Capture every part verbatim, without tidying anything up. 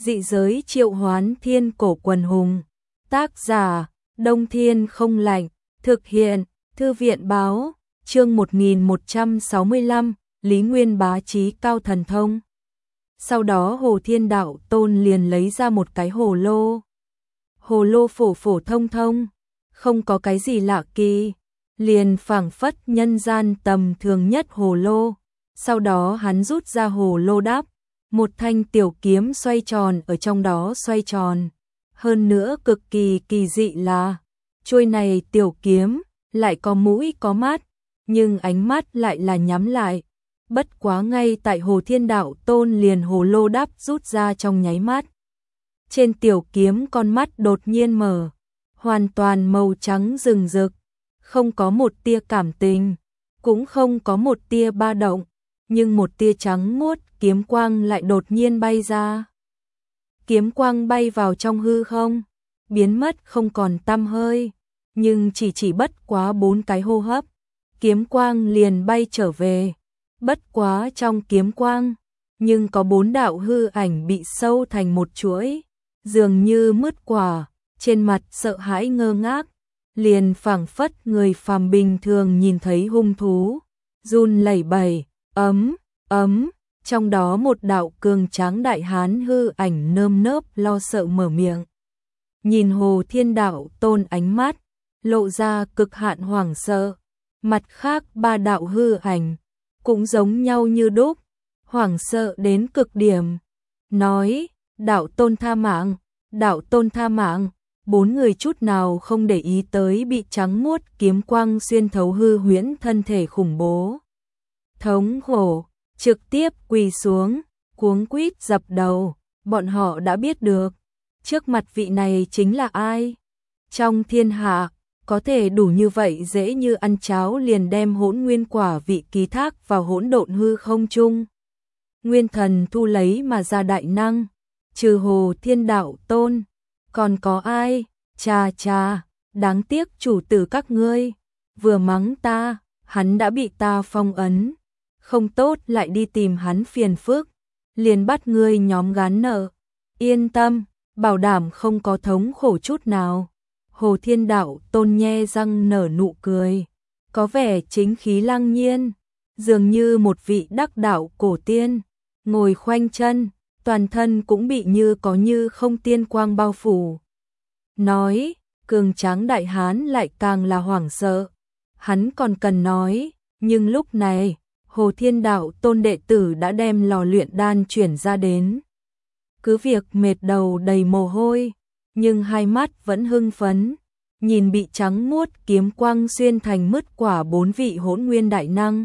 Dị giới triệu hoán thiên cổ quần hùng. Tác giả, Đông Thiên không lạnh. Thực hiện, Thư viện báo, chương một nghìn một trăm sáu mươi lăm, Lý Nguyên bá trí cao thần thông. Sau đó Hồ Thiên Đạo Tôn liền lấy ra một cái hồ lô. Hồ lô phổ phổ thông thông, không có cái gì lạ kỳ, liền phảng phất nhân gian tầm thường nhất hồ lô. Sau đó hắn rút ra hồ lô đáp, một thanh tiểu kiếm xoay tròn ở trong đó xoay tròn. Hơn nữa cực kỳ kỳ dị là, chuôi này tiểu kiếm lại có mũi có mắt, nhưng ánh mắt lại là nhắm lại. Bất quá ngay tại Hồ Thiên Đạo Tôn liền hồ lô đáp rút ra trong nháy mắt. Trên tiểu kiếm con mắt đột nhiên mở, hoàn toàn màu trắng rừng rực, không có một tia cảm tình, cũng không có một tia ba động, nhưng một tia trắng muốt kiếm quang lại đột nhiên bay ra. Kiếm quang bay vào trong hư không, biến mất không còn tăm hơi, nhưng chỉ chỉ bất quá bốn cái hô hấp, kiếm quang liền bay trở về. Bất quá trong kiếm quang, nhưng có bốn đạo hư ảnh bị sâu thành một chuỗi, dường như mứt quả, trên mặt sợ hãi ngơ ngác, liền phảng phất người phàm bình thường nhìn thấy hung thú, run lẩy bẩy, ấm, ấm, trong đó một đạo cường tráng đại hán hư ảnh nơm nớp lo sợ mở miệng. Nhìn Hồ Thiên Đạo Tôn ánh mắt, lộ ra cực hạn hoảng sợ, mặt khác ba đạo hư ảnh, cũng giống nhau như đúc, hoảng sợ đến cực điểm, nói, Đạo Tôn tha mạng, Đạo Tôn tha mạng. Bốn người chút nào không để ý tới bị trắng muốt kiếm quang xuyên thấu hư huyễn thân thể khủng bố. Thống khổ, trực tiếp quỳ xuống, cuống quýt dập đầu, bọn họ đã biết được, trước mặt vị này chính là ai. Trong thiên hạ, có thể đủ như vậy dễ như ăn cháo liền đem hỗn nguyên quả vị ký thác vào hỗn độn hư không chung. Nguyên thần thu lấy mà ra đại năng, trừ Hồ Thiên Đạo Tôn, còn có ai? Chà chà, đáng tiếc chủ tử các ngươi, vừa mắng ta, hắn đã bị ta phong ấn, không tốt lại đi tìm hắn phiền phức, liền bắt ngươi nhóm gán nợ. Yên tâm, bảo đảm không có thống khổ chút nào. Hồ Thiên Đạo Tôn nhe răng nở nụ cười, có vẻ chính khí lăng nhiên, dường như một vị đắc đạo cổ tiên, ngồi khoanh chân, toàn thân cũng bị như có như không tiên quang bao phủ. Nói, cường tráng đại hán lại càng là hoảng sợ, hắn còn cần nói, nhưng lúc này, Hồ Thiên Đạo Tôn đệ tử đã đem lò luyện đan chuyển ra đến. Cứ việc mệt đầu đầy mồ hôi, nhưng hai mắt vẫn hưng phấn, nhìn bị trắng muốt kiếm quang xuyên thành mứt quả bốn vị hỗn nguyên đại năng.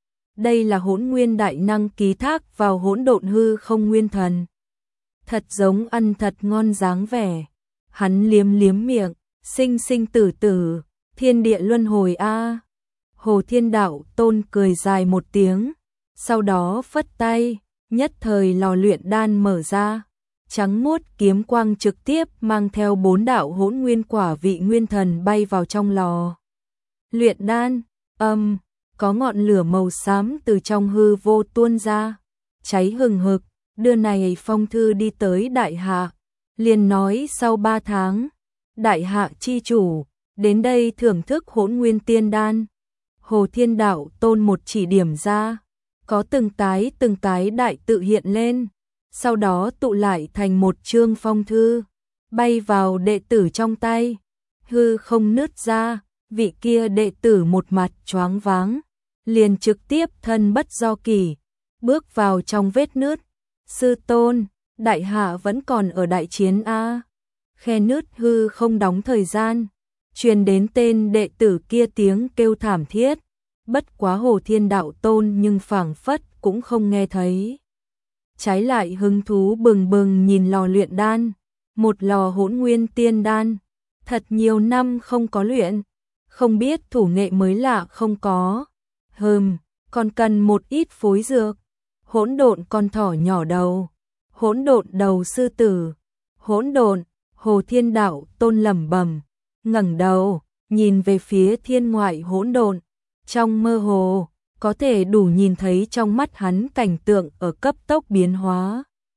Đây là hỗn nguyên đại năng ký thác vào hỗn độn hư không nguyên thần. Thật giống ăn thật ngon dáng vẻ. Hắn liếm liếm miệng, sinh sinh tử tử, thiên địa luân hồi a. Hồ Thiên Đạo Tôn cười dài một tiếng, sau đó phất tay, nhất thời lò luyện đan mở ra, trắng muốt kiếm quang trực tiếp mang theo bốn đạo hỗn nguyên quả vị nguyên thần bay vào trong lò luyện đan. Âm, có ngọn lửa màu xám từ trong hư vô tuôn ra, cháy hừng hực, đưa này phong thư đi tới đại hạ. Liền nói sau ba tháng, đại hạ chi chủ, đến đây thưởng thức hỗn nguyên tiên đan. Hồ Thiên Đạo Tôn một chỉ điểm ra, có từng cái từng cái đại tự hiện lên, sau đó tụ lại thành một chương phong thư, bay vào đệ tử trong tay, hư không nứt ra, vị kia đệ tử một mặt choáng váng, liền trực tiếp thân bất do kỷ, bước vào trong vết nứt. Sư tôn, đại hạ vẫn còn ở đại chiến a. Khe nứt hư không đóng thời gian, truyền đến tên đệ tử kia tiếng kêu thảm thiết, bất quá Hồ Thiên Đạo Tôn nhưng phảng phất cũng không nghe thấy. Trái lại hứng thú bừng bừng nhìn lò luyện đan, một lò hỗn nguyên tiên đan, thật nhiều năm không có luyện, không biết thủ nghệ mới lạ không có. Hừm, còn cần một ít phối dược. Hỗn độn con thỏ nhỏ đầu, hỗn độn đầu sư tử, hỗn độn. Hồ Thiên Đạo Tôn lẩm bẩm, ngẩng đầu, nhìn về phía thiên ngoại hỗn độn, trong mơ hồ, có thể đủ nhìn thấy trong mắt hắn cảnh tượng ở cấp tốc biến hóa.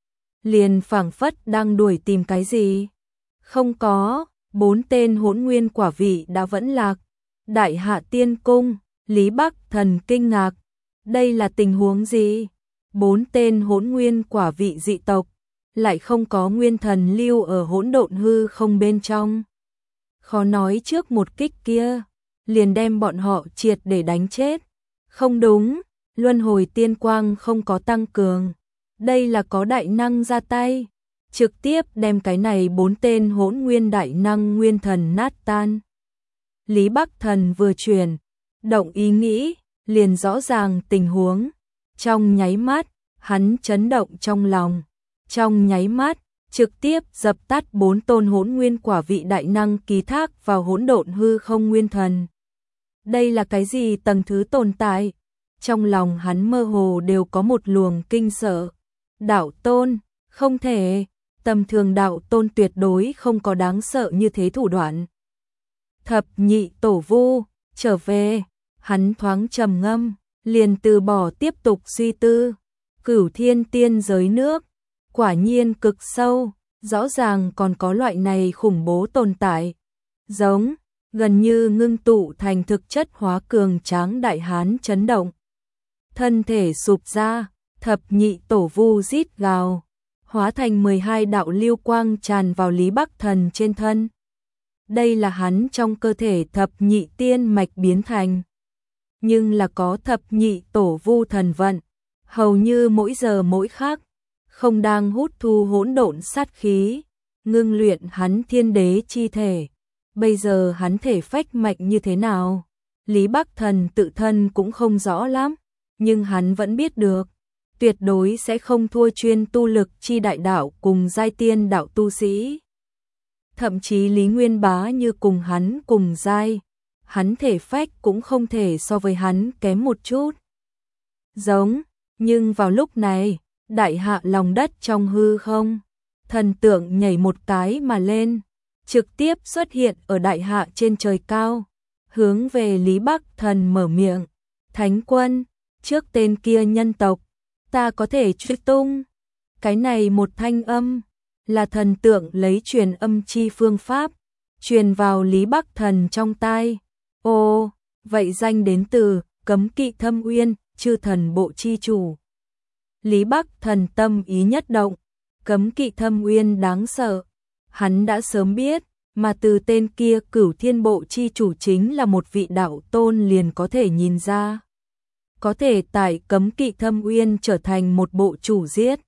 liền phảng phất đang đuổi tìm cái gì. Không có, bốn tên hỗn nguyên quả vị đã vẫn lạc. Đại Hạ Tiên Cung, Lý Bắc Thần kinh ngạc. Đây là tình huống gì? Bốn tên hỗn nguyên quả vị dị tộc, lại không có nguyên thần lưu ở hỗn độn hư không bên trong. Khó nói trước một kích kia, liền đem bọn họ triệt để đánh chết. Không đúng, luân hồi tiên quang không có tăng cường. Đây là có đại năng ra tay, trực tiếp đem cái này bốn tên hỗn nguyên đại năng nguyên thần nát tan. Lý Bắc Thần vừa chuyển, động ý nghĩ, liền rõ ràng tình huống. Trong nháy mắt, hắn chấn động trong lòng. Trong nháy mắt, trực tiếp dập tắt bốn tôn hỗn nguyên quả vị đại năng ký thác vào hỗn độn hư không nguyên thần. Đây là cái gì tầng thứ tồn tại? Trong lòng hắn mơ hồ đều có một luồng kinh sợ. Đạo tôn, không thể, tầm thường đạo tôn tuyệt đối không có đáng sợ như thế thủ đoạn. Thập nhị tổ vu, trở về, hắn thoáng trầm ngâm, liền từ bỏ tiếp tục suy tư. Cửu thiên tiên giới nước, quả nhiên cực sâu, rõ ràng còn có loại này khủng bố tồn tại. Giống, gần như ngưng tụ thành thực chất hóa cường tráng đại hán chấn động. Thân thể sụp ra, thập nhị tổ vu rít gào, hóa thành mười hai đạo lưu quang tràn vào Lý Bắc Thần trên thân. Đây là hắn trong cơ thể thập nhị tiên mạch biến thành. Nhưng là có thập nhị tổ vu thần vận, hầu như mỗi giờ mỗi khắc, không đang hút thu hỗn độn sát khí, ngưng luyện hắn thiên đế chi thể. Bây giờ hắn thể phách mạch như thế nào? Lý Bắc Thần tự thân cũng không rõ lắm, nhưng hắn vẫn biết được, tuyệt đối sẽ không thua chuyên tu lực chi đại đạo cùng giai tiên đạo tu sĩ. Thậm chí Lý Nguyên Bá như cùng hắn cùng giai, hắn thể phách cũng không thể so với hắn kém một chút. Giống, nhưng vào lúc này, đại hạ lòng đất trong hư không, thần tượng nhảy một cái mà lên, trực tiếp xuất hiện ở đại hạ trên trời cao, hướng về Lý Bắc Thần mở miệng. Thánh quân, trước tên kia nhân tộc, ta có thể truy tung. Cái này một thanh âm, là thần tượng lấy truyền âm chi phương pháp, truyền vào Lý Bắc Thần trong tai. Ồ, vậy danh đến từ Cấm Kỵ Thâm Uyên, chư thần bộ chi chủ. Lý Bắc Thần tâm ý nhất động, Cấm Kỵ Thâm Uyên đáng sợ. Hắn đã sớm biết, mà từ tên kia Cửu Thiên Bộ chi chủ chính là một vị đạo tôn liền có thể nhìn ra. Có thể tại Cấm Kỵ Thâm Uyên trở thành một bộ chủ giết,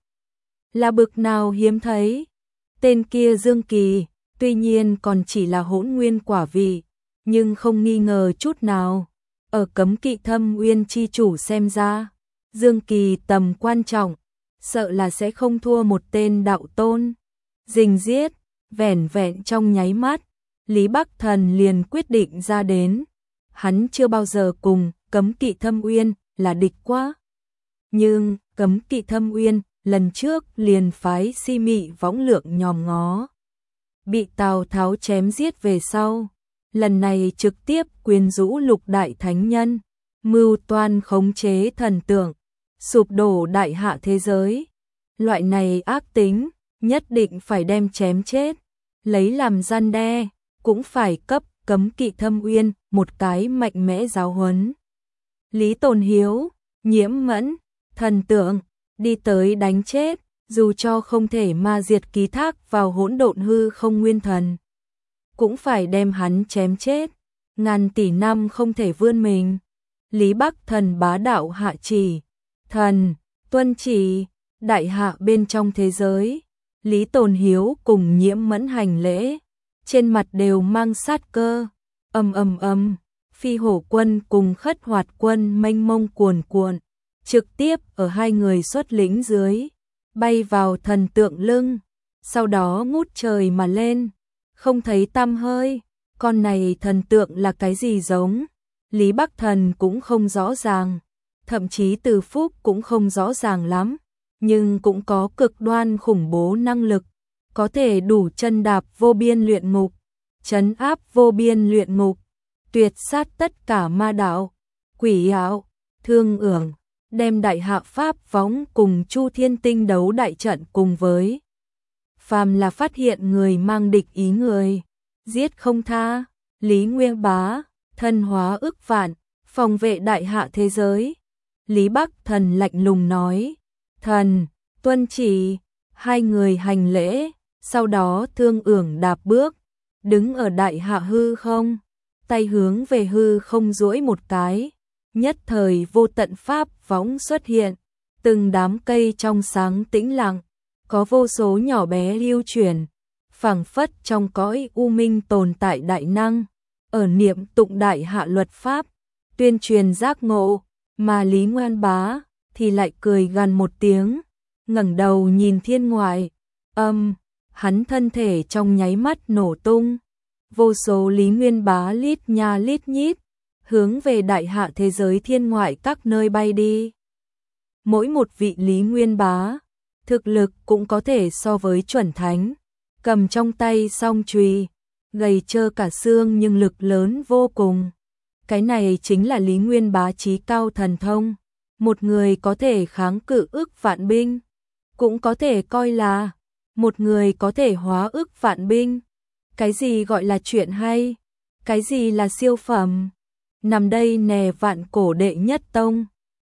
là bực nào hiếm thấy. Tên kia Dương Kỳ, tuy nhiên còn chỉ là hỗn nguyên quả vị, nhưng không nghi ngờ chút nào. Ở Cấm Kỵ Thâm Uyên chi chủ xem ra, Dương Kỳ tầm quan trọng, sợ là sẽ không thua một tên đạo tôn. Rình giết, vẻn vẹn trong nháy mắt, Lý Bắc Thần liền quyết định ra đến. Hắn chưa bao giờ cùng Cấm Kỵ Thâm Uyên là địch quá. Nhưng Cấm Kỵ Thâm Uyên lần trước liền phái Si Mị võng lượng nhòm ngó, bị Tào Tháo chém giết về sau, lần này trực tiếp quyến rũ lục đại thánh nhân, mưu toan khống chế thần tượng, sụp đổ đại hạ thế giới. Loại này ác tính, nhất định phải đem chém chết, lấy làm răn đe, cũng phải cấp Cấm Kỵ Thâm Uyên một cái mạnh mẽ giáo huấn. Lý Tồn Hiếu, Nhiễm Mẫn, thần tượng, đi tới đánh chết, dù cho không thể ma diệt ký thác vào hỗn độn hư không nguyên thần, cũng phải đem hắn chém chết, ngàn tỷ năm không thể vươn mình. Lý Bắc Thần bá đạo hạ chỉ, thần, tuân chỉ, đại hạ bên trong thế giới. Lý Tồn Hiếu cùng Nhiễm Mẫn hành lễ, trên mặt đều mang sát cơ. Ầm ầm ầm, Phi Hổ quân cùng Khất Hoạt quân mênh mông cuồn cuộn, trực tiếp ở hai người xuất lĩnh dưới, bay vào thần tượng lưng, sau đó ngút trời mà lên, không thấy tăm hơi. Con này thần tượng là cái gì giống? Lý Bắc Thần cũng không rõ ràng, thậm chí Từ Phúc cũng không rõ ràng lắm, nhưng cũng có cực đoan khủng bố năng lực, có thể đủ chân đạp vô biên luyện ngục, trấn áp vô biên luyện ngục, tuyệt sát tất cả ma đạo, quỷ ảo, thương ưởng. đem đại hạ pháp võng cùng Chu Thiên Tinh đấu đại trận cùng với. Phàm là phát hiện người mang địch ý người, giết không tha. Lý Nguyên Bá, thân hóa ức vạn, phòng vệ đại hạ thế giới. Lý Bắc Thần lạnh lùng nói, thần, tuân chỉ. Hai người hành lễ, sau đó thương ưởng đạp bước, đứng ở đại hạ hư không, tay hướng về hư không duỗi một cái, nhất thời vô tận pháp võng xuất hiện, từng đám cây trong sáng tĩnh lặng, có vô số nhỏ bé lưu chuyển, phảng phất trong cõi u minh tồn tại đại năng, ở niệm tụng đại hạ luật pháp, tuyên truyền giác ngộ, mà Lý Nguyên Bá thì lại cười gằn một tiếng, ngẩng đầu nhìn thiên ngoại, âm, hắn thân thể trong nháy mắt nổ tung, vô số Lý Nguyên Bá lít nha lít nhít, hướng về đại hạ thế giới thiên ngoại các nơi bay đi. Mỗi một vị Lý Nguyên Bá, thực lực cũng có thể so với chuẩn thánh, cầm trong tay song chùy, gầy trơ cả xương nhưng lực lớn vô cùng. Cái này chính là Lý Nguyên Bá chí cao thần thông, một người có thể kháng cự ức vạn binh, cũng có thể coi là một người có thể hóa ức vạn binh. Cái gì gọi là chuyện hay? Cái gì là siêu phẩm? Nằm đây nè vạn cổ đệ nhất tông.